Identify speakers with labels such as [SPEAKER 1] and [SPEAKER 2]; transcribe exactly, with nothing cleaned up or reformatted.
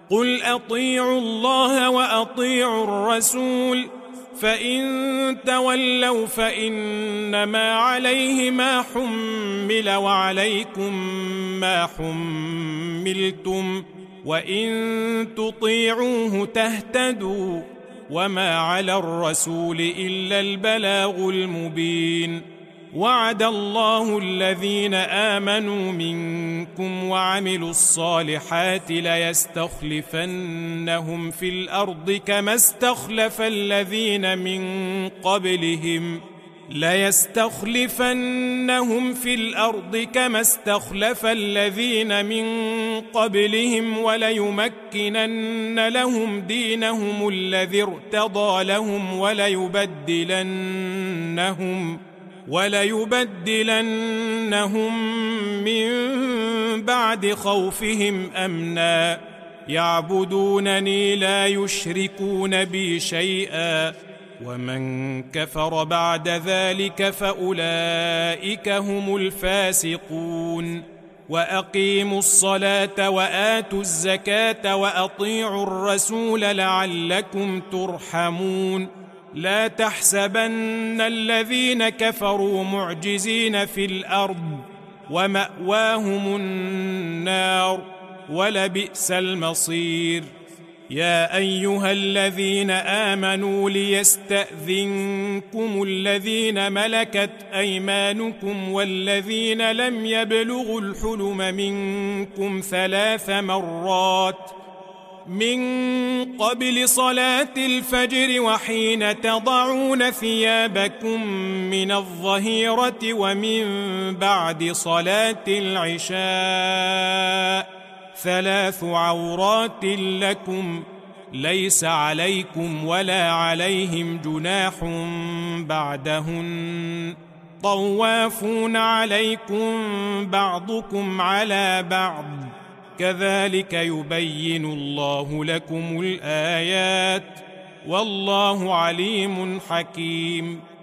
[SPEAKER 1] قل أطيعوا الله وأطيعوا الرسول فإن تولوا فإنما عليه ما حمل وعليكم ما حملتم وإن تطيعوه تهتدوا وما على الرسول إلا البلاغ المبين. وعد الله الذين آمنوا منكم وعملوا الصالحات ليستخلفنهم في الأرض كما استخلف الذين من قبلهم ليستخلفنهم في الأرض كما استخلف الذين من قبلهم وليمكنن لهم دينهم الذي ارتضى لهم وليبدلنهم وليبدلنهم من بعد خوفهم أمنا يعبدونني لا يشركون بي شيئا ومن كفر بعد ذلك فأولئك هم الفاسقون. وأقيموا الصلاة وآتوا الزكاة وأطيعوا الرسول لعلكم ترحمون. لا تحسبن الذين كفروا معجزين في الأرض ومأواهم النار ولبئس المصير. يا أيها الذين آمنوا ليستأذنكم الذين ملكت أيمانكم والذين لم يبلغوا الحلم منكم ثلاث مرات من قبل صلاة الفجر وحين تضعون ثيابكم من الظهيرة ومن بعد صلاة العشاء ثلاث عورات لكم ليس عليكم ولا عليهم جناح بعدهن طوافون عليكم بعضكم على بعض كذلك يبين الله لكم الآيات والله عليم حكيم.